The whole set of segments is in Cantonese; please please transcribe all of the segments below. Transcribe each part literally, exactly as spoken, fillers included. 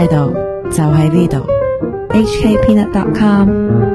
態度就喺呢度 H K Peanut dot com。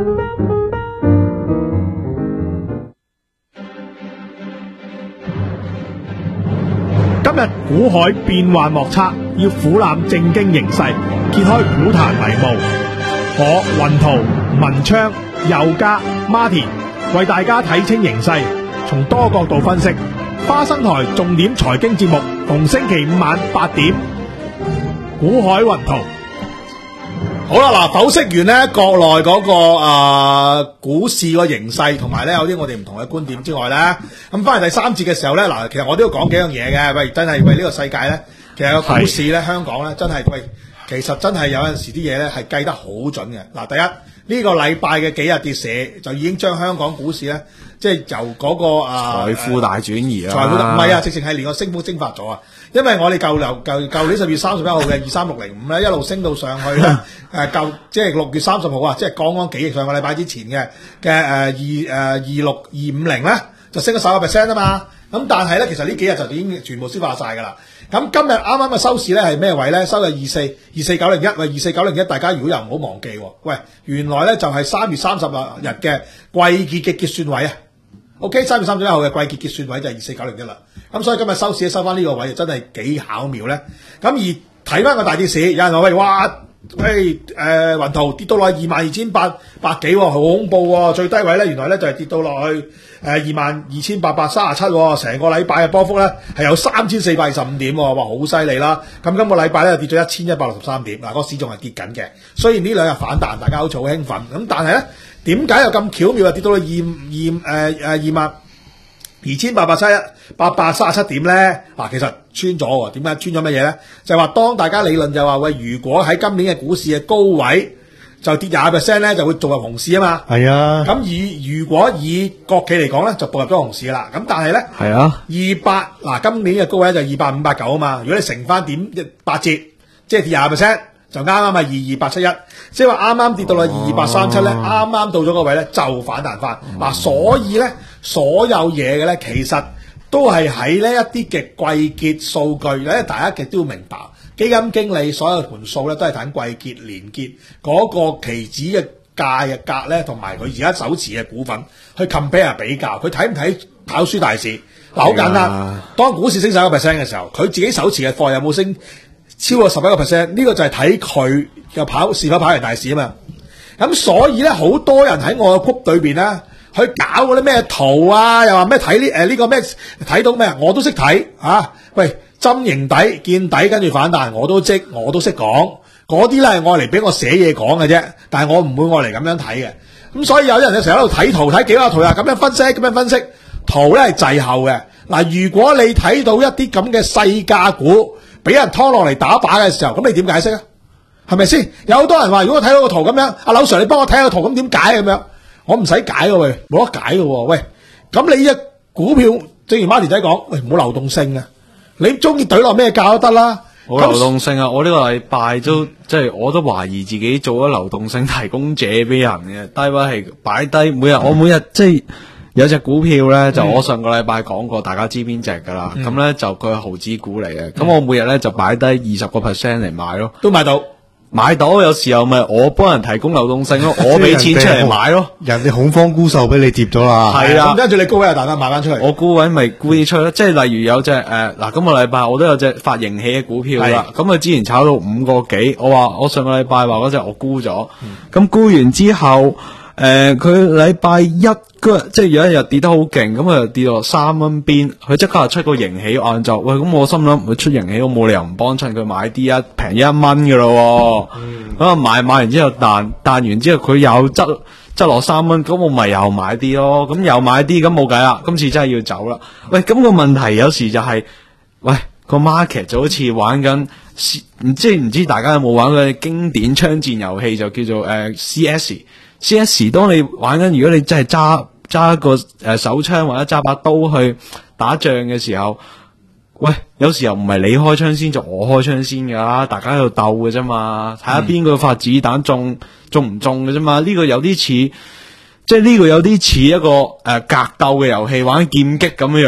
今日股海變幻莫測，要俯瞰正經形勢，揭開股壇迷霧。我雲圖、文昌、佑嘉、Martin 為大家睇清形勢，從多角度分析。花生台重點財經節目，逢星期五晚八點，股海雲圖。 好啦，嗱，剖析完咧國內嗰、那個誒、呃、股市個形勢，同埋咧有啲我哋唔同嘅觀點之外咧，咁翻嚟第三節嘅時候咧，嗱，其實我都要講幾樣嘢嘅。喂，真係為呢個世界咧，其實個股市咧，香港咧，真係喂，其實真係有陣時啲嘢咧係計得好準嘅。嗱，第一呢、這個禮拜嘅幾日跌市，就已經將香港股市咧，即係由嗰、那個誒財富大轉移啊， 財富唔係啊，直情係連個升幅蒸發咗啊！因為我哋舊流舊舊年十月三十一號嘅二三六零五咧，一路升到上去咧，誒舊即係六月三十號啊，即係剛剛幾日上個禮拜之前嘅嘅誒二誒二六二五零咧，就升咗十個 percent 啊嘛。咁但係咧，其實呢幾日就已經全部消化晒㗎啦。咁今日啱啱嘅收市咧係咩位咧？收喺二四二四九零一，喂二四九零一，大家如果又唔好忘記，喂原來咧就係三月三十日嘅季結嘅結算位啊。OK， 三月三十一號嘅季結結算位就係二四九零一啦。咁所以今日收市收翻呢個位，就真係幾巧妙咧。咁而睇翻個大跌市，有人話喂，哇，喂，誒、呃，雲圖跌到落去二萬二千八百幾，好恐怖喎、哦！最低位咧，原來咧就係、是、跌到落去誒二萬二千八百三十七，成個禮拜嘅波幅咧係有三千四百二十五點、哦，哇，好犀利啦！咁今個禮拜咧跌咗一千一百六十三點，嗱，個市仲係跌緊嘅。雖然呢兩日反彈，大家好似好興奮，咁但係咧，點解又咁巧妙啊？跌到去二二誒誒二萬二千八百七一八百三十七點咧？嗱，其實穿咗喎。點解穿咗乜嘢咧？就係話當大家理論就話喂，如果喺今年嘅股市嘅高位就跌廿 percent 咧，就會做入熊市啊嘛。係啊。咁以如果以國企嚟講咧，就步入咗熊市啦。咁但係咧，係啊，二百嗱今年嘅高位就二百五百九啊嘛。如果你乘翻點八折，即係跌廿 percent。就啱啱係二二八七一，即係話啱啱跌到啦二二八三七咧，啱啱到咗個位咧就反彈翻。嗱、啊，所以咧所有嘢嘅咧，其實都係喺呢一啲嘅季結數據咧，大家亦都要明白，基金經理所有盤數咧都係睇季結連結嗰個期指嘅價嘅價咧，同埋佢而家手持嘅股份去 compare 比較，佢睇唔睇跑輸大市？嗱、啊，好簡單，當股市升十一個 percent 嘅時候，佢自己手持嘅貨有冇升超過十一個 percent？ 呢個就係睇佢又跑是否跑贏大市啊嘛。咁所以咧，好多人喺我嘅谷裏邊咧，去搞嗰啲咩圖啊，又話咩睇呢誒呢個咩睇到咩，我都識睇啊。喂，針形底見底跟住反彈，我都識，我都識講。嗰啲咧係愛嚟俾我寫嘢講嘅啫，但係我唔會愛嚟咁樣睇嘅。咁所以有啲人咧成日喺度睇圖，睇幾個圖啊，咁樣分析，咁樣分析，圖咧係滯後嘅。嗱，如果你睇到一啲咁嘅細價股俾人拖落嚟打靶嘅時候，咁你點解釋啊？係咪先？有好多人話，如果我睇到個圖咁樣，阿柳 Sir 你幫我睇下個圖，咁點解咁樣？我唔使解嘅喂，冇得解嘅喎。喂，咁你隻股票，正如 Martin 仔講，喂冇流動性嘅，你中意懟落咩價都得啦。 冇流動性啊！我呢個禮拜都即係我都懷疑自己做咗流動性提供者俾人嘅，低位係擺低每日，我每日即係。有隻股票咧，就我上個禮拜講過，大家知邊隻噶啦。咁咧、嗯、就佢係豪資股嚟嘅。咁、嗯、我每日咧就擺低二十個 percent 嚟買咯， 都買到， 買到。有時候咪我幫人提供流動性咯，我俾錢出嚟買咯。 人哋恐慌沽售俾你接咗啦， 係啦。 咁跟住你高位又大家買翻出嚟， 我高位咪沽啲出咯。即係例如有隻誒嗱，今個禮拜我都有隻發盈喜嘅股票啦。咁啊之前炒到五個幾，我話我上個禮拜話嗰隻我沽咗，咁、嗯、沽完之後。誒，佢禮拜一嗰即係有一日跌得好勁，咁啊跌到三蚊邊，佢即刻就出個盈喜晏晝，喂，咁我心諗佢出盈喜，我冇理由唔幫襯佢買啲一平一蚊噶咯，咁啊、嗯、買買完之後彈彈完之後佢又執執落三蚊，咁我咪又買啲咯，咁又買啲，咁冇計啦，今次真係要走啦。喂，咁、個問題有時就係、是，喂、個 market 就好似玩緊，唔知唔知大家有冇玩過經典槍戰遊戲，就叫做誒、呃、C S。C S 當你玩緊，如果你真係揸揸一個誒、呃、手槍或者揸把刀去打仗嘅時候，喂，有時候唔係你開槍先就我開槍先噶，大家喺度鬥嘅啫嘛，睇下邊個發子彈中中唔中嘅啫嘛。呢、這個有啲似，即係呢個有啲似一個誒、呃、格鬥嘅遊戲，玩劍擊咁樣樣咯。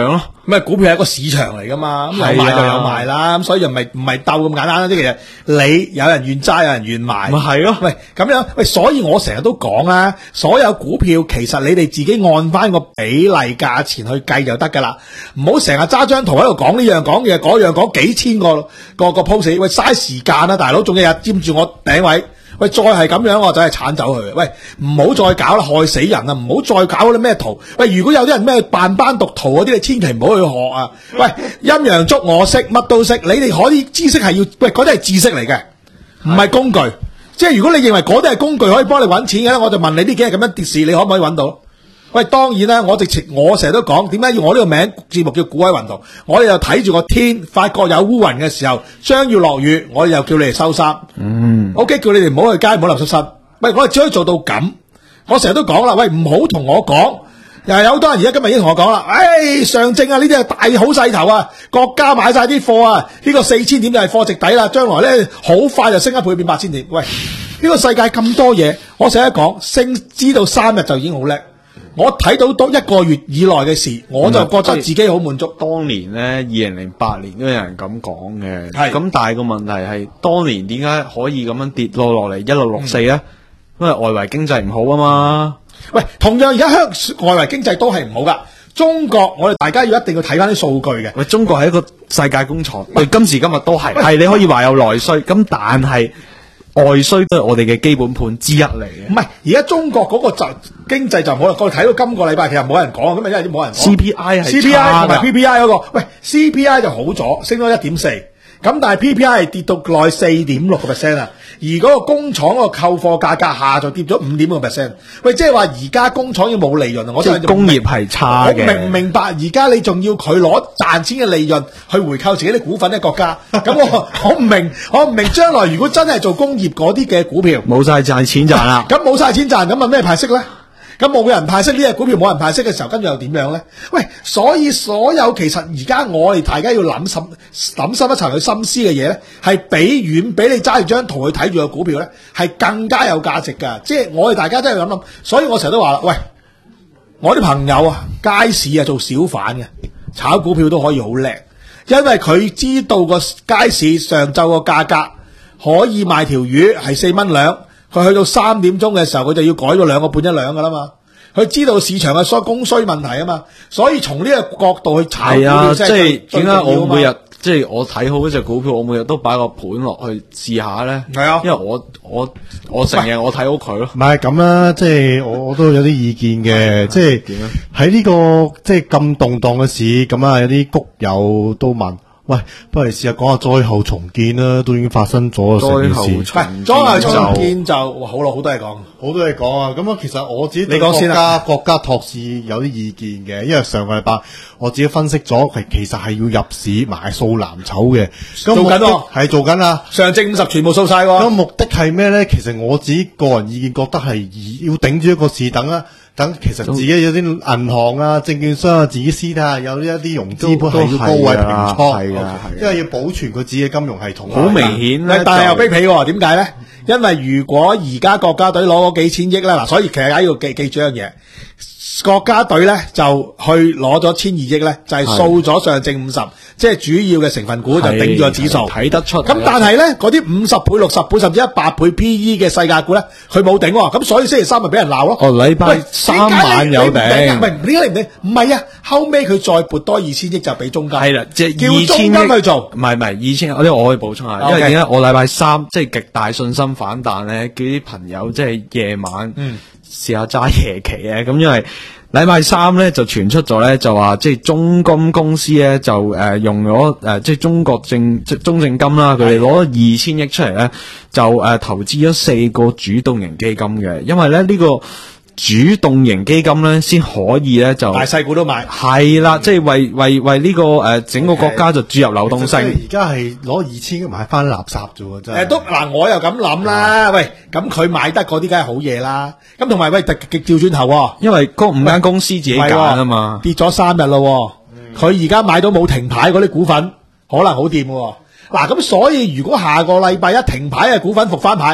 咁啊，股票係一個市場嚟噶嘛，咁有買就有賣啦，咁所以就唔係唔係鬥咁簡單啦。即係其實你有人願揸，有人願賣， 咪係咯。 喂，咁樣喂，所以我成日都講啊，所有股票其實你哋自己按翻個比例價錢去計就得噶啦，唔好成日揸張圖喺度講呢樣講嘢嗰樣講幾千個個個 post， 喂嘥時間啦，大佬，仲日日佔住我頂位。喂，再係咁樣我就係鏟走佢。喂，唔好再搞啦，害死人啊！唔好再搞嗰啲咩圖。喂，如果有啲人咩扮班讀圖嗰啲，你千祈唔好去學啊！喂，陰陽燭我識，乜都識。你哋可以知識係要，喂，嗰啲係知識嚟嘅，唔係工具。即係如果你認為嗰啲係工具可以幫你揾錢嘅咧，我就問你呢幾日咁樣跌市，你可唔可以揾到？喂，當然啦，我直情我成日都講，點解要我呢個名節目叫股海雲圖？我哋就睇住個天，發覺有烏雲嘅時候，將要落雨，我哋又叫你哋收衫。嗯，OK， 叫你哋唔好去街，唔好流出身。喂，我哋只可以做到咁。我成日都講啦，喂，唔好同我講。又係有好多人而家今日已經同我講啦，唉，上證啊，呢啲係大好勢頭啊，國家買晒啲貨啊，呢個四千點就係貨值底啦，將來咧好快就升一倍變八千點。喂，呢個世界咁多嘢，我成日講升知道三日就已經好叻。我睇到多一個月以內嘅事，我就覺得自己好滿足。 當年咧，二零零八年都有人咁講嘅， 係咁但係個問題係，當年點解可以咁樣跌落落嚟一六六四咧？因為外圍經濟唔好啊嘛。 喂，同樣而家香外圍經濟都係唔好噶。中國我哋大家要一定要睇翻啲數據嘅。 喂，中國係一個世界工廠，喂，今時今日都係，係你可以話有內需，咁但係外需都係我哋嘅基本盤之一嚟嘅。 唔係，而家中國嗰個就經濟就唔好啦。我哋睇到今個禮拜其實冇人講，咁啊因為冇人講。 C P I 係 C P I 同埋 P P I 嗰個，喂 C P I 就好咗，升咗一點四，咁但係 P P I 係跌到內四點六個 percent 啊。而嗰個工廠嗰個購貨價格下就跌咗五點個 percent。喂，即係話而家工廠已經冇利潤啊！我即係工業係差嘅。 我明唔明白？而家你仲要佢攞賺錢嘅利潤去回購自己啲股份嘅國家，咁我我唔明，我唔明將來如果真係做工業嗰啲嘅股票， 冇晒賺錢賺啦， 咁冇晒錢賺，咁問咩派息咧？咁冇人派息，呢隻股票冇人派息嘅時候，跟住又點樣咧？喂，所以所有其實而家我哋大家要諗深諗深一層去深思嘅嘢咧，係比遠比你揸住張圖去睇住個股票咧，係更加有價值噶。即係我哋大家真係咁諗，所以我成日都話啦，喂，我啲朋友啊，街市啊做小販嘅，炒股票都可以好叻，因為佢知道個街市上晝個價格可以賣條魚係四蚊兩。佢去到三點鐘嘅時候，佢就要改到兩個半一兩噶啦嘛。佢知道市場嘅所供需問題啊嘛，所以從呢個角度去炒股票， 啊，即係點解我每日即係我睇好嗰隻股票，我每日都擺個盤落去試下咧？ 係啊， 因為我我我成日我睇好佢咯。 唔係咁啦，即係我我都有啲意見嘅，即係喺呢個即係咁動盪嘅市，咁啊有啲谷友都問。喂，不如試下講下災後重建啦，都已經發生咗成件事。 係災後重建就好咯，好多嘢講， 好多嘢講啊！咁啊，其實我自己你講先啦。 國家托市有啲意見嘅，因為上個禮拜我自己分析咗，係其實係要入市買掃藍籌嘅。 做緊喎， 係做緊啊！ 上證五十全部掃晒喎。 咁目的係咩咧？其實我自己個人意見覺得係要頂住一個市等啦。等其實自己有啲銀行啊、證券商啊，自己私底下有呢一啲融資盤係要高位平倉， 係啊， 因為要保存佢自己嘅金融系統。 好明顯咧， 但係又卑鄙喎，點解咧？因為如果而家國家隊攞嗰幾千億咧，嗱，所以其實大家要記記住一樣嘢，國家隊咧就去攞咗千二億咧，就係掃咗上證五十，即係主要嘅成分股就頂住個指數， 睇得出。 咁但係咧，嗰啲五十倍、六十倍甚至一百倍 P E 嘅世界股咧，佢冇頂喎，咁所以星期三咪俾人鬧咯。 哦，禮拜三晚有頂， 唔係點解你唔頂？唔係啊，後尾佢再撥多二千億就俾中金， 係啦，即係叫中金去做。 唔係唔係二千，我呢我可以補充下，因為點解我禮拜三即係極大信心反彈咧，叫啲朋友即係夜晚試下揸夜期啊，咁因為。禮拜三咧就傳出咗咧，就話即係中金公司咧就誒、呃、用咗誒、呃、即係中國證即中證金啦，佢哋攞咗二千億出嚟咧，就誒、呃、投資咗四個主動型基金嘅，因為咧呢、這個主動型基金咧先可以咧就大細股都買， 係啦，即係為為為呢、這個誒、呃、整個國家就注入流動性。 而家係攞二千億買翻垃圾啫喎，真係。 誒都嗱，我又咁諗啦，喂，咁佢買得嗰啲梗係好嘢啦。咁同埋喂，極調轉頭喎， 因為嗰五間公司自己揀啊嘛， 跌咗三日咯，佢而家買到冇停牌嗰啲股份，可能好掂喎。嗱，咁所以如果下個禮拜一停牌嘅股份復翻牌，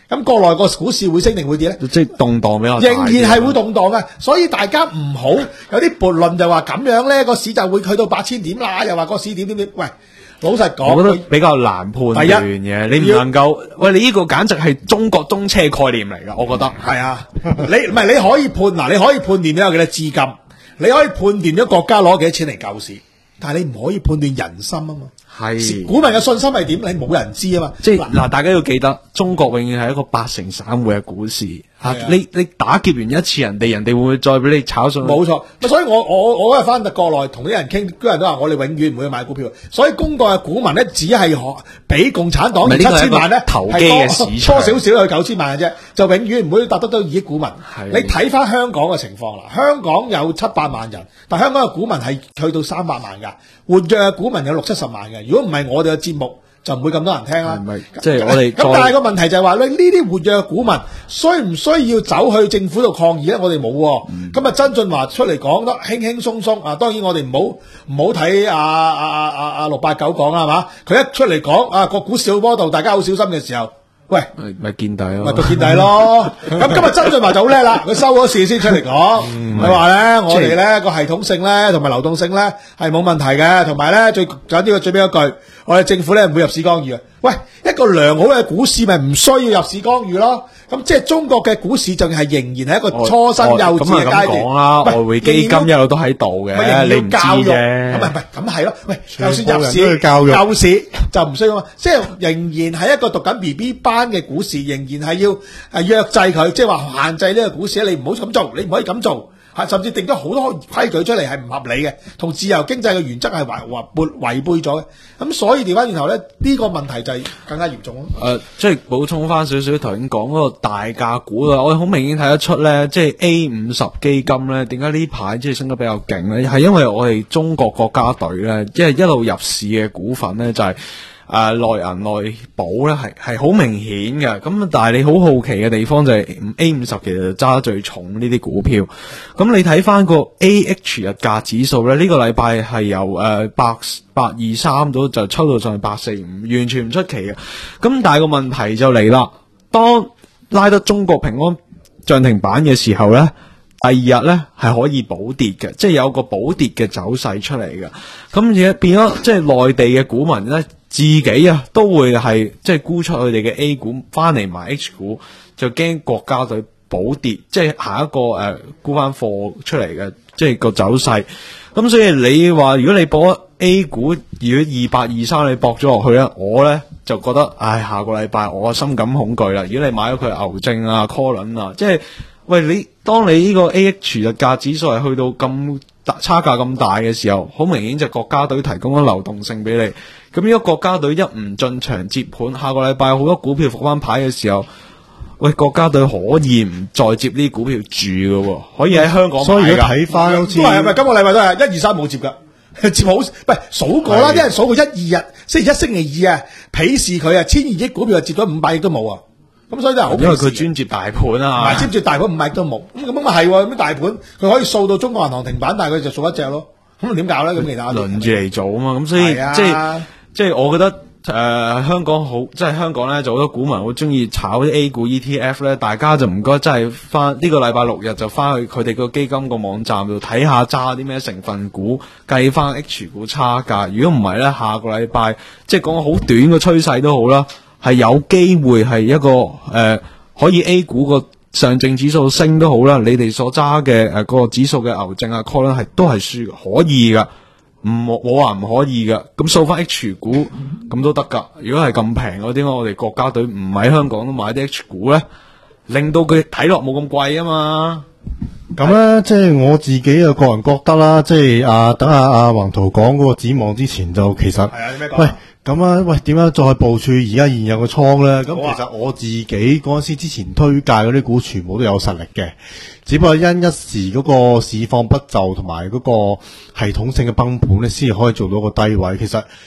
咁國內個股市會升定會跌咧？ 即係動盪比較大， 仍然係會動盪嘅，所以大家唔好有啲撥論就話咁樣咧個市就會去到八千點啦，又話個市點點點。喂，老實講， 我覺得比較難判斷嘅，你唔能夠，喂，你呢個簡直係中國中車概念嚟㗎，我覺得係啊，你唔係你可以判嗱，你可以判斷咗有幾多資金，你可以判斷咗國家攞幾多錢嚟救市，但係你唔可以判斷人心啊嘛。 係股民嘅信心係點？你冇人知啊嘛。 即係嗱，大家要記得，中國永遠係一個八成散戶嘅股市。吓、啊，你你打劫完一次人哋，人哋會唔會再俾你炒上去？ 冇錯，所以我我我嗰日翻到國內同啲人傾，啲人都話我哋永遠唔會買股票。所以中國嘅股民咧，只係可俾共產黨七千萬咧， 投機嘅市場多少少去九千萬嘅啫，就永遠唔會達得到二億股民。你睇翻香港嘅情況啦，香港有七百萬人，但香港嘅股民係去到三百萬噶，活躍嘅股民有六七十萬嘅。如果唔係我哋嘅節目，就唔會咁多人聽啦。 係咪即係我哋咁，但係個問題就係話咧，呢啲活躍嘅股民需唔需要走去政府度抗議咧？我哋冇喎。咁啊，曾俊華出嚟講得輕輕鬆鬆啊。當然我哋唔好唔好睇阿阿阿阿阿六八九講啦，係嘛？佢一出嚟講啊，個股市好波動，大家好小心嘅時候，喂， 咪見底咯， 咪個見底咯。咁今日曾俊華就好叻啦，佢收咗市先出嚟講，佢話咧我哋咧個系統性咧同埋流動性咧係冇問題嘅，同埋咧最緊要嘅最尾一句，我哋政府咧唔會入市干預嘅。喂，一個良好嘅股市咪唔需要入市干預咯。咁即係中國嘅股市仲係仍然係一個初生幼稚嘅階段。咁講啦，外匯基金一路都喺度嘅，你唔知啫。咁咪唔係咁係咯。喂，就算入市教育救市就唔需要嘛。即係仍然係一個讀緊 B B 班嘅股市，仍然係要誒約制佢，即係話限制呢個股市，你唔好咁做，你唔可以咁做。甚至定咗好多規矩出嚟係唔合理嘅，同自由經濟嘅原則係違違背違背咗嘅。咁所以調翻轉頭咧，呢個問題就係更加嚴重咯。 誒、呃，即係補充翻少少頭先講嗰個大價股啦，我哋好明顯睇得出咧，即係 A 五十基金咧，點解呢排即係升得比較勁咧？係因為我哋中國國家隊咧，即係一路入市嘅股份咧，就係、是。誒、呃，內銀內保咧係係好明顯嘅，咁但係你好好奇嘅地方就係 A 五十其實就揸得最重呢啲股票，咁你睇翻個 A H 日價指數咧，呢、這個禮拜係由誒八八二三到就抽到上去八四五，完全唔出奇嘅。咁但係個問題就嚟啦，當拉得中國平安漲停板嘅時候咧，第二日咧係可以補跌嘅，即係有個補跌嘅走勢出嚟嘅。咁而家變咗即係內地嘅股民咧。自己啊都會係即係沽出佢哋嘅 A 股翻嚟買 H 股，就驚國家隊補跌，即係下一個誒、呃、沽翻貨出嚟嘅，即係個走勢。咁所以你話如果你博 A 股，如果二八二三你博咗落去咧，我咧就覺得唉，下個禮拜我心感恐懼啦。如果你買咗佢牛證啊、call 輪啊，即係喂你當你呢個 A H 日價指數係去到咁大差價咁大嘅時候，好明顯就國家隊提供咗流動性俾你。咁如果國家隊一唔進場接盤，下個禮拜好多股票復翻牌嘅時候，喂，國家隊可以唔再接呢啲股票住嘅，可以喺香港買。 所以如果睇翻好似都係咪今個禮拜都係一二三冇接噶，接好唔係數過啦，啲人數過一二日，星期一、星期二啊，鄙視佢啊，千二億股票接咗五百億都冇啊，咁所以真係好。 因為佢專接大盤啊， 唔係專接大盤五百億都冇，咁咁咪係喎，咁大盤佢可以掃到中國銀行停板，但係佢就掃一隻咯，咁點搞咧？咁其他輪住嚟做啊嘛，咁所以、啊、即係。即係我覺得誒、呃、香港好，即係香港咧就好多股民好中意炒啲 A 股 E T F 咧，大家就唔該真係翻呢個禮拜六日就翻去佢哋個基金個網站度睇下揸啲咩成分股，計翻 H 股差價。如果唔係咧，下個禮拜即係講個好短嘅趨勢都好啦，係有機會係一個誒、呃、可以 A 股個上證指數升都好啦，你哋所揸嘅誒個指數嘅牛證啊 call 咧係都係輸嘅，可以噶。唔冇冇話唔可以嘅，咁掃翻 H 股咁都得噶。如果係咁平嗰啲，我哋國家隊唔喺香港都買啲 H 股咧，令到佢睇落冇咁貴啊嘛。 咁咧，即係我自己嘅個人覺得啦，即係啊，等阿阿宏圖講嗰個展望之前，就其實係啊，咩講？ 喂，咁啊，喂，點樣再部署而家現有嘅倉咧？咁、啊、其實我自己嗰陣時之前推介嗰啲股，全部都有實力嘅。只不過因一時嗰個市況不就同埋嗰個系統性嘅崩盤咧，先至可以做到個低位。其實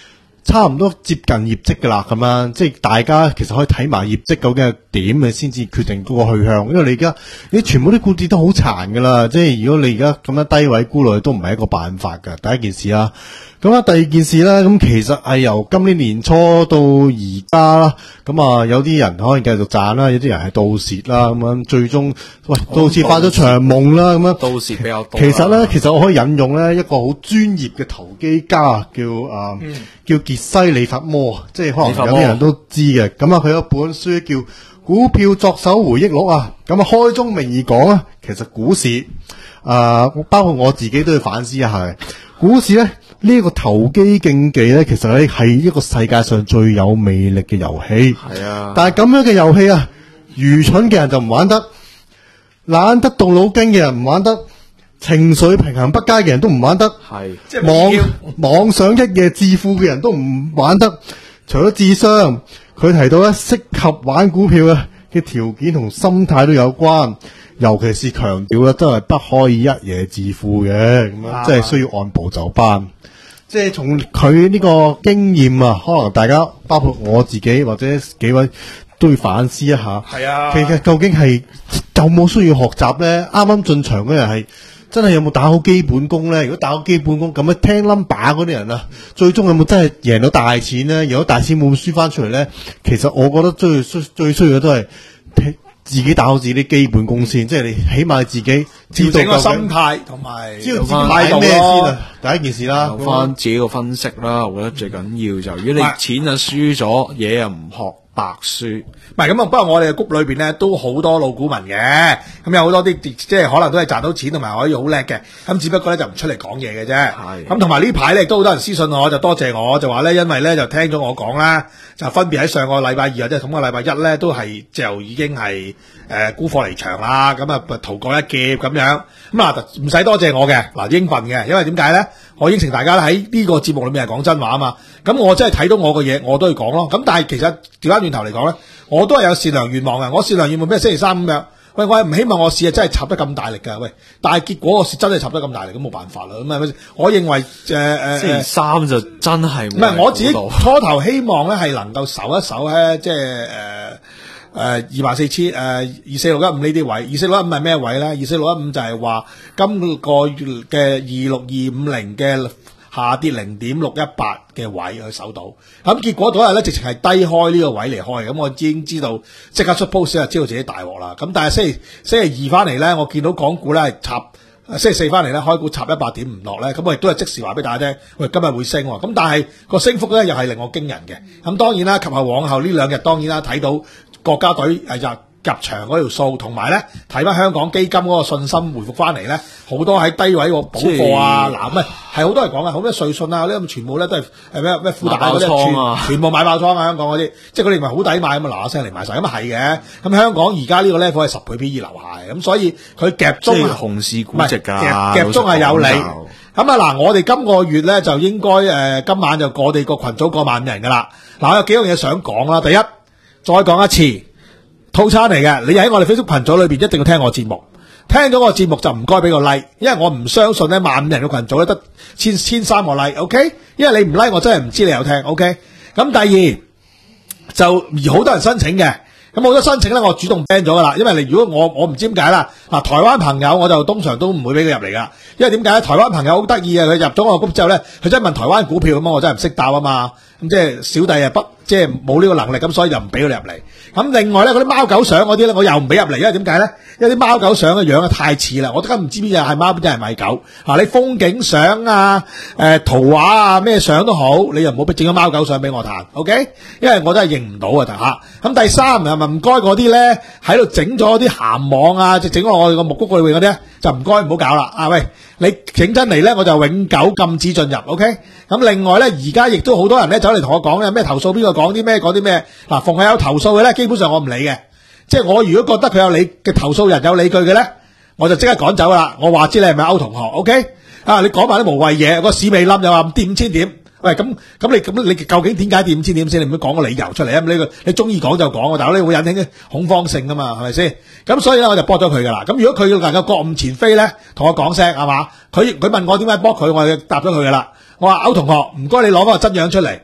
差唔多接近業績噶啦，咁樣即係大家其實可以睇埋業績究竟係點，你先至決定嗰個去向。因為你而家你全部啲股跌得好殘噶啦，即係如果你而家咁樣低位沽落去都唔係一個辦法噶。第一件事啦，咁啊第二件事啦，咁其實係由今年年初到而家啦，咁啊有啲人可以繼續賺啦，有啲人係倒蝕啦，咁樣最終喂都好似發咗場夢啦，咁樣倒蝕比較多。 其實咧，其實我可以引用咧一個好專業嘅投機家叫啊、嗯、叫傑西·里法摩，即係可能有啲人都知嘅。咁啊，佢有本書叫《股票作手回憶錄》啊。咁啊，開宗明義講啊，其實股市啊、呃，包括我自己都要反思一下。股市咧呢一、這個投機競技咧，其實咧係一個世界上最有魅力嘅遊戲。 係啊，但係咁樣嘅遊戲啊，愚蠢嘅人就唔玩得，懶得動腦筋嘅人唔玩得。情緒平衡不佳嘅人都唔玩得， 係即係妄妄想一夜致富嘅人都唔玩得。除咗智商，佢提到咧適合玩股票嘅嘅條件同心態都有關，尤其是強調咧真係不可以一夜致富嘅，咁樣即係需要按部就班。即係從佢呢個經驗啊，可能大家包括我自己或者幾位都要反思一下。 係啊， 其實究竟係有冇需要學習咧？啱啱進場嗰人係。真係有冇打好基本功咧？如果打好基本功，咁樣聽 number 嗰啲人啊，最終有冇真係贏到大錢咧？如果大錢會唔會輸翻出嚟咧？其實我覺得最需最需要嘅都係自己打好自己啲基本功先，即係你起碼自己調整個心態同埋知道自己買咩先啊！第一件事啦， 有翻自己個分析啦，我覺得最緊要就，如果你錢就輸咗，嘢又唔學。白輸， 唔係咁啊！不過我哋嘅谷裏邊咧都好多老股民嘅，咁有好多啲即係可能都係賺到錢同埋可以好叻嘅，咁只不過咧就唔出嚟講嘢嘅啫。係咁同埋呢排咧都好多人私信我，就多謝我，就話咧因為咧就聽咗我講啦，就分別喺上個禮拜二或者同個禮拜一咧都係就已經係誒沽貨離場啦，咁啊逃過一劫咁樣。咁啊唔使多謝我嘅嗱應份嘅，因為點解咧？我應承大家喺呢個節目裏面係講真話啊嘛，咁我真係睇到我嘅嘢，我都要講咯。咁但係其實調翻轉頭嚟講咧，我都係有善良願望嘅。我善良願望咩？星期三咁樣，喂，我係唔希望我市啊真係插得咁大力㗎，喂！但係結果我市真係插得咁大力，咁冇辦法啦。咁係咪？我認為誒誒、呃、 星期三就真係唔係我自己初頭希望咧係能夠守一守咧，即係誒。誒，二萬四千誒，二四六一五呢啲位，二四六一五係咩位咧？二四六一五就係話今個月嘅二六二五零嘅下跌零點六一八嘅位去守到，咁結果嗰日咧直情係低開呢個位嚟開，咁我已經知道即刻出 post 就知道自己大鑊啦。咁但係星期星期二翻嚟咧，我見到港股咧係插，星期四翻嚟咧開股插一百點唔落咧，咁我亦都係即時話俾大家聽，喂，今日會升，咁但係個升幅咧又係令我驚人嘅。咁當然啦，及後往後呢兩日當然啦睇到。國家隊誒入入場嗰條數，同埋咧睇翻香港基金嗰個信心回復翻嚟咧，好多喺低位個補貨啊，嗱咩係好多人講嘅，好多瑞信啊，呢咁全部咧都係誒咩咩富達嗰啲全全部買爆倉啊，香港嗰啲，即係佢哋唔係好抵買咁啊，嗱嗱聲嚟買晒，咁啊係嘅。咁香港而家呢個 level 係十倍 P E 樓下，咁所以佢夾中係熊市估值㗎， 夾夾中係有利。咁啊嗱，我哋今個月咧就應該誒、呃、今晚就我哋個群組過萬人㗎啦。嗱，我有幾樣嘢想講啦，第一。再講一次，套餐嚟嘅，你喺我哋 Facebook 群組裏邊一定要聽我節目，聽咗我節目就唔該俾個 like，因為我唔相信咧萬五人嘅群組咧得千千三個 like，OK？ 因為你唔 like 我真係唔知你有聽 ，OK？ 咁第二就而好多人申請嘅，咁好多申請咧我主動 ban 咗噶啦，因為你如果我我唔知點解啦，嗱台灣朋友我就通常都唔會俾佢入嚟噶，因為點解咧？台灣朋友好得意啊，佢入咗我個 group 之後咧，佢真係問台灣股票咁啊，我真係唔識答啊嘛，咁即係小弟啊不。即係冇呢個能力，咁所以就唔俾佢哋入嚟。咁另外咧，嗰啲貓狗相嗰啲咧，我又唔俾入嚟，因為點解咧？因為啲貓狗相嘅樣啊太似啦，我都唔知邊隻係貓邊隻係咪狗。嗱，你風景相啊、誒圖畫啊、咩相都好，你又唔好俾整咗貓狗相俾我彈 ，OK？因為我真係認唔到啊，嚇。咁第三係咪唔該嗰啲咧喺度整咗啲鹹網啊，即係整咗我哋個木谷裏邊嗰啲咧，就唔該唔好搞啦。啊喂，你整真嚟咧，我就永久禁止進入 ，OK？咁另外咧，而家亦都好多人咧走嚟同我講咧，咩投訴邊個講啲咩講啲咩？嗱，逢係有投訴嘅咧，基本上我唔理嘅。即係我如果覺得佢有理嘅投訴人有理據嘅咧，我就即刻趕走啦。我話知你係咪歐同學 ，OK？啊，你講埋啲無謂嘢，個市未冧又話跌五千點。喂，咁咁你咁你究竟點解跌五千點先？你唔好講個理由出嚟啊！呢個你中意講就講，但係你會引起恐慌性噶嘛，係咪先？咁所以咧，我就駁咗佢噶啦。咁如果佢能夠覺悟前非咧，同我講聲係嘛？佢佢問我點解駁佢，我就答咗佢噶啦。我話歐同學，唔該你攞翻個真樣出嚟。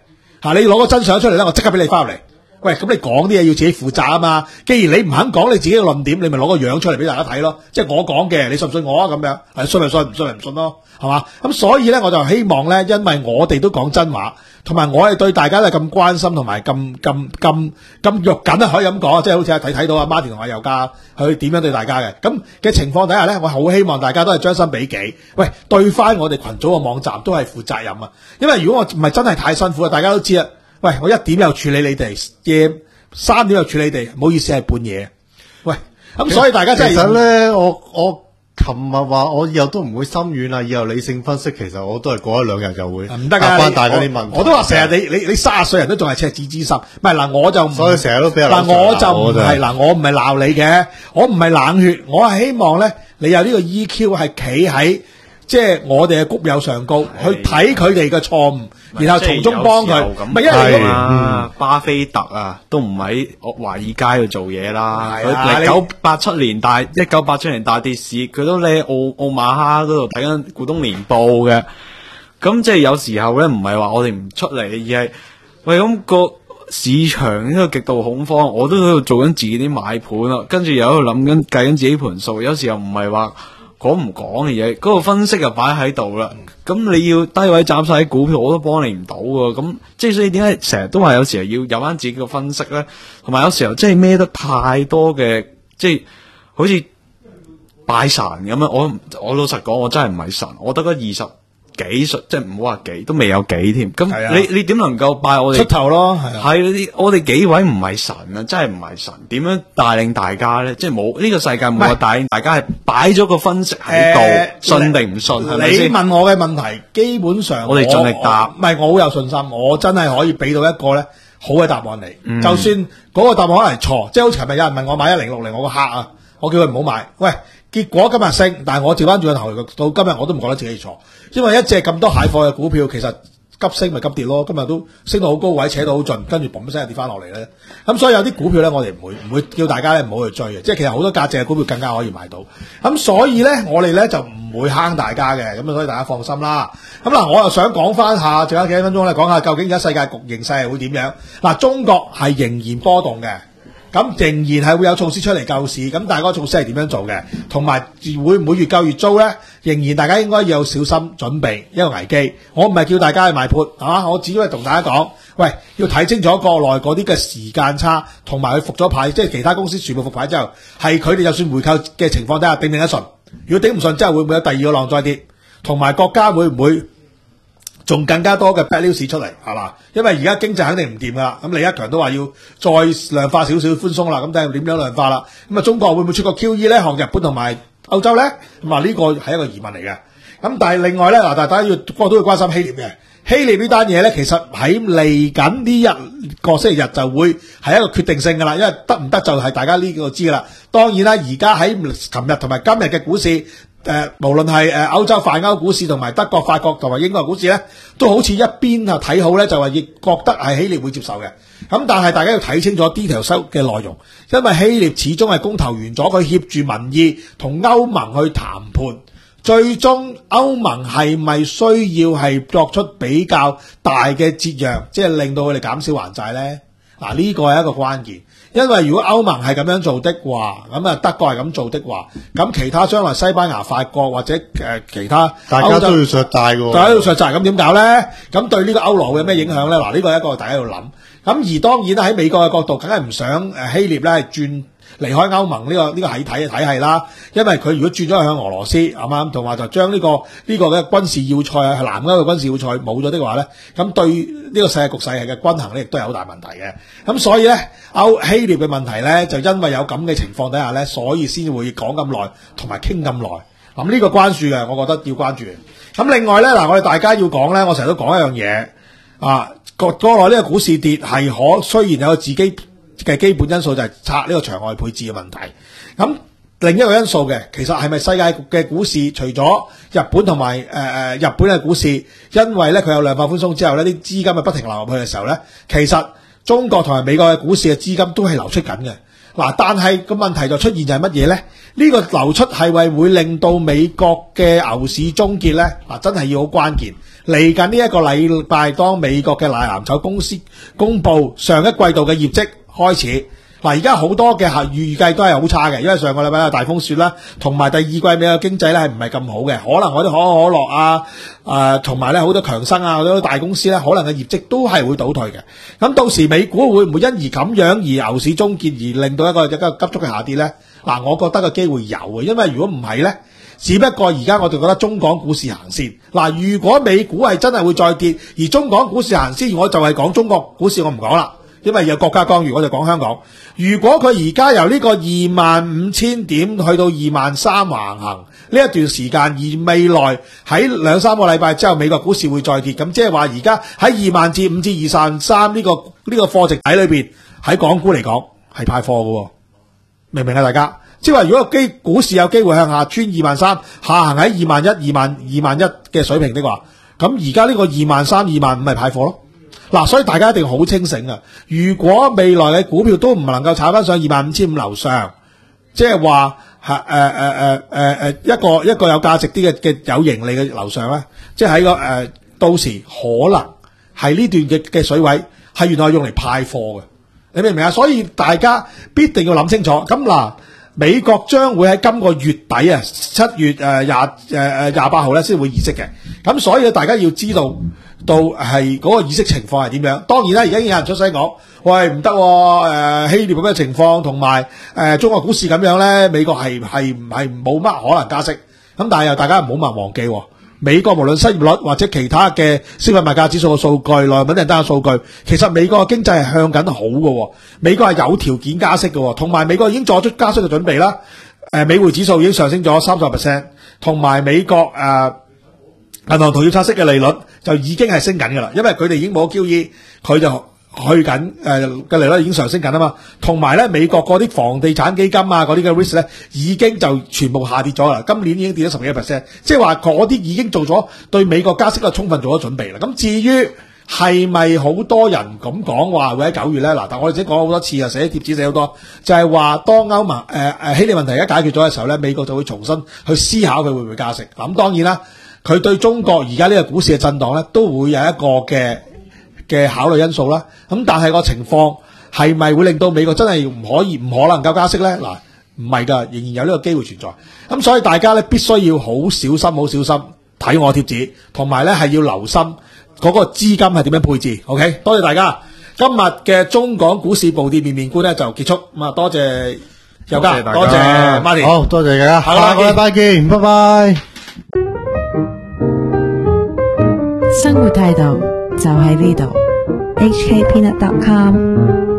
嚇，你攞個真相出嚟咧，我即刻俾你翻入嚟。喂，咁你講啲嘢要自己負責啊嘛！既然你唔肯講你自己嘅論點，你咪攞個樣出嚟俾大家睇咯。即係我講嘅，你信唔信我啊？咁樣係信咪信，唔信咪唔信咯，係嘛？咁所以咧，我就希望咧，因為我哋都講真話，同埋我係對大家咧咁關心，同埋咁咁咁咁肉緊啊，可以咁講，即係好似睇睇到阿 Martin 同阿尤嘉佢點樣對大家嘅咁嘅情況底下咧，我好希望大家都係將心比己，喂，對翻我哋群組嘅網站都係負責任啊！因為如果我唔係真係太辛苦啊，大家都知啦。喂，我一點又處理你哋，夜三點又處理你哋，唔好意思係半夜。喂，咁所以大家真係其實咧，我我琴日話我以後都唔會心軟啦，以後理性分析，其實我都係過一兩日就會唔得㗎， 答翻大家啲問題。 我都話成日你你你卅歲人都仲係赤子之心，唔係嗱，我就所以成日都俾人嗱，我就唔係嗱，我唔係鬧你嘅，我唔係冷血，我係希望咧你有呢個 E Q 係企喺即係我哋嘅谷友上高，去睇佢哋嘅錯誤。然後從中幫佢， 唔係因為啊，巴菲特啊，都唔喺華爾街度做嘢啦。佢九八七年大一九八七年大跌市，佢都喺澳澳馬哈嗰度睇緊股東年報嘅。咁即係有時候咧，唔係話我哋唔出嚟，而係喂咁個市場呢個極度恐慌，我都喺度做緊自己啲買盤啦，跟住又喺度諗緊計緊自己盤數。有時候唔係話講唔講嘅嘢，嗰個分析就擺喺度啦。咁你要低位斬晒啲股票，我都幫你唔到㗎。咁即係所以點解成日都話有時候要有翻自己嘅分析咧？同埋有時候即係孭得太多嘅，即係好似拜神咁樣。我我老實講，我真係唔係神，我得嗰二十幾歲，即係唔好話幾，都未有幾添。咁你你點能夠拜我哋出頭咯？係係啲我哋幾位唔係神啊，真係唔係神。點樣帶領大家咧？即係冇呢個世界冇話帶領大家係擺咗個分析喺度，呃、信定唔信係咪先？ 你問我嘅問題，基本上我哋盡力答。 唔係，我好有信心，我真係可以俾到一個咧好嘅答案你。 嗯、 就算嗰個答案可能係錯，即係好似琴日有人問我買一零六零，我個客啊，我叫佢唔好買。喂，結果今日升，但係我調翻轉個頭到今日我都唔覺得自己錯，因為一隻咁多蟹貨嘅股票，其實急升咪急跌咯。今日都升到好高位，扯到好盡，跟住嘣一聲又跌翻落嚟咧。咁所以有啲股票咧，我哋唔會唔會叫大家咧唔好去追嘅，即係其實好多價值嘅股票更加可以買到。咁所以咧，我哋咧就唔會坑大家嘅，咁所以大家放心啦。咁嗱，我又想講翻下，剩翻幾分鐘咧，講下究竟而家世界局形勢係會點樣？嗱，中國係仍然波動嘅。咁仍然係會有措施出嚟救市，咁但係嗰個措施係點樣做嘅？同埋會唔會越救越糟咧？仍然大家應該要有小心準備一個危機。我唔係叫大家去賣盤，啊，我只係同大家講，喂，要睇清楚國內嗰啲嘅時間差，同埋佢復咗牌，即係其他公司全部復牌之後，係佢哋就算回購嘅情況底下頂唔頂得順？如果頂唔順，之後會唔會有第二個浪再跌？同埋國家會唔會仲更加多嘅 bad news 出嚟係嘛？因為而家經濟肯定唔掂噶啦，咁李克強都話要再量化少少寬鬆啦，咁睇下點樣量化啦？咁啊，中國會唔會出個 Q E 咧？學日本同埋歐洲咧？咁啊，呢個係一個疑問嚟嘅。咁但係另外咧，嗱，大家要我都會關心希臘嘅希臘呢單嘢咧，其實喺嚟緊呢一個星期日就會係一個決定性噶啦，因為得唔得就係大家呢個知噶啦。當然啦，而家喺琴日同埋今日嘅股市。誒、呃，無論係誒歐洲泛歐股市同埋德國、法國同埋英國股市咧，都好似一邊啊睇好咧，就話亦覺得係希臘會接受嘅。咁但係大家要睇清楚 detail 收嘅內容，因為希臘始終係公投完咗，佢協住民意同歐盟去談判，最終歐盟係咪需要係作出比較大嘅節讓，即係令到佢哋減少還債咧？嗱、啊，呢、這個係一個關鍵。因為如果歐盟係咁樣做的話，咁啊德國係咁做的話，咁其他將來西班牙、法國或者誒、呃、其他大家都要削債喎， 大家都要削債，咁點搞咧？咁對呢個歐羅會有咩影響咧？嗱，呢個係一個大家要諗。咁而當然喺美國嘅角度，梗係唔想誒希臘咧係轉離開歐盟呢、這個呢、這個體體嘅體系啦，因為佢如果轉咗向俄羅斯，係嘛，同埋就將呢、這個呢、這個嘅軍事要塞啊，係南歐嘅軍事要塞冇咗的話咧，咁對呢個世界局勢係嘅均衡咧，亦都有好大問題嘅。咁所以咧，歐希臘嘅問題咧，就因為有咁嘅情況底下咧，所以先會講咁耐，同埋傾咁耐。咁呢個關注嘅，我覺得要關注。咁另外咧，嗱，我哋大家要講咧，我成日都講一樣嘢啊，國國內呢個股市跌係可，雖然有自己嘅基本因素就係拆呢個場外配置嘅問題，咁另一個因素嘅，其實係咪世界嘅股市除咗日本同埋誒誒日本嘅股市，因為咧佢有量化寬鬆之後咧，啲資金啊不停流入去嘅時候咧，其實中國同埋美國嘅股市嘅資金都係流出緊嘅。嗱，但係個問題就出現就係乜嘢咧？呢個流出係咪會令到美國嘅牛市終結咧？嗱，真係要好關鍵。 嚟緊呢一個禮拜，當美國嘅大藍籌公司公布上一季度嘅業績開始。嗱，而家好多嘅客預計都係好差嘅，因為上個禮拜有大風雪啦，同埋第二季美國經濟咧係唔係咁好嘅，可能嗰啲可口可樂啊，誒同埋咧好多強生啊，好多大公司咧，可能嘅業績都係會倒退嘅。咁到時美股會唔會因而咁樣而牛市終結，而令到一個一個急速嘅下跌咧？嗱，我覺得個機會有嘅，因為如果唔係咧，只不過而家我哋覺得中港股市行先。嗱，如果美股係真係會再跌，而中港股市行先，我就係講中國股市，我唔講啦。因為有國家干預，我就講香港。如果佢而家由呢個二萬五千點去到二萬三橫行呢一段時間，而未來喺兩三個禮拜之後，美國股市會再跌，咁即係話而家喺二萬至五至二萬三呢個呢個貨值底裏邊，喺港股嚟講係派貨嘅，明唔明啊？大家即係話，如果個基股市有機會向下穿二萬三，下行喺二萬一、二萬二萬一嘅水平的話，咁而家呢個二萬三、二萬五係派貨咯。嗱，所以大家一定好清醒啊！如果未來嘅股票都唔能夠炒翻上二萬五千五樓上，即係話係誒誒誒誒誒一個一個有價值啲嘅嘅有盈利嘅樓上咧，即係喺個誒、呃、到時可能係呢段嘅嘅水位係原來用嚟派貨嘅，你明唔明啊？所以大家必定要諗清楚。咁嗱，美國將會喺今個月底啊，七月誒廿誒誒廿八號咧先會議息嘅，咁所以大家要知道。到係嗰個議息情況係點樣？當然啦，而家已經有人出聲講，喂唔得，誒、呃、希臘咁嘅情況，同埋誒中國股市咁樣咧，美國係係唔係冇乜可能加息？咁但係又大家唔好忘忘記，美國無論失業率或者其他嘅消費物價指數嘅數據、內穩訂單嘅數據，其實美國嘅經濟係向緊好嘅，美國係有條件加息嘅，同埋美國已經作出加息嘅準備啦。誒、呃、美匯指數已經上升咗三十 percent， 同埋美國誒。呃銀行同業拆息嘅利率就已經係升緊㗎啦，因為佢哋已經冇 Q E， 佢就去緊誒嘅利率已經上升緊啊嘛。同埋咧，美國嗰啲房地產基金啊，嗰啲嘅 risk 咧已經就全部下跌咗啦。今年已經跌咗十幾個 percent， 即係話嗰啲已經做咗對美國加息嘅充分做咗準備啦。咁至於係咪好多人咁講話會喺九月咧？嗱，但我哋先講好多次啊，寫貼紙寫好多，就係、是、話當歐盟誒誒希臘問題而家解決咗嘅時候咧，美國就會重新去思考佢會唔會加息。咁當然啦。佢對中國而家呢個股市嘅震蕩咧，都會有一個嘅嘅考慮因素啦。咁但係個情況係咪會令到美國真係唔可以唔可能夠加息咧？嗱，唔係㗎，仍然有呢個機會存在。咁所以大家咧必須要好小心，好小心睇我貼紙，同埋咧係要留心嗰個資金係點樣配置。OK， 多謝大家。今日嘅中港股市暴跌面面觀咧就結束。咁啊，多謝有家，多謝 Martin， 好多謝大家，下個禮拜見，拜拜。 生活態度就喺呢度 ，H K Peanut dot com。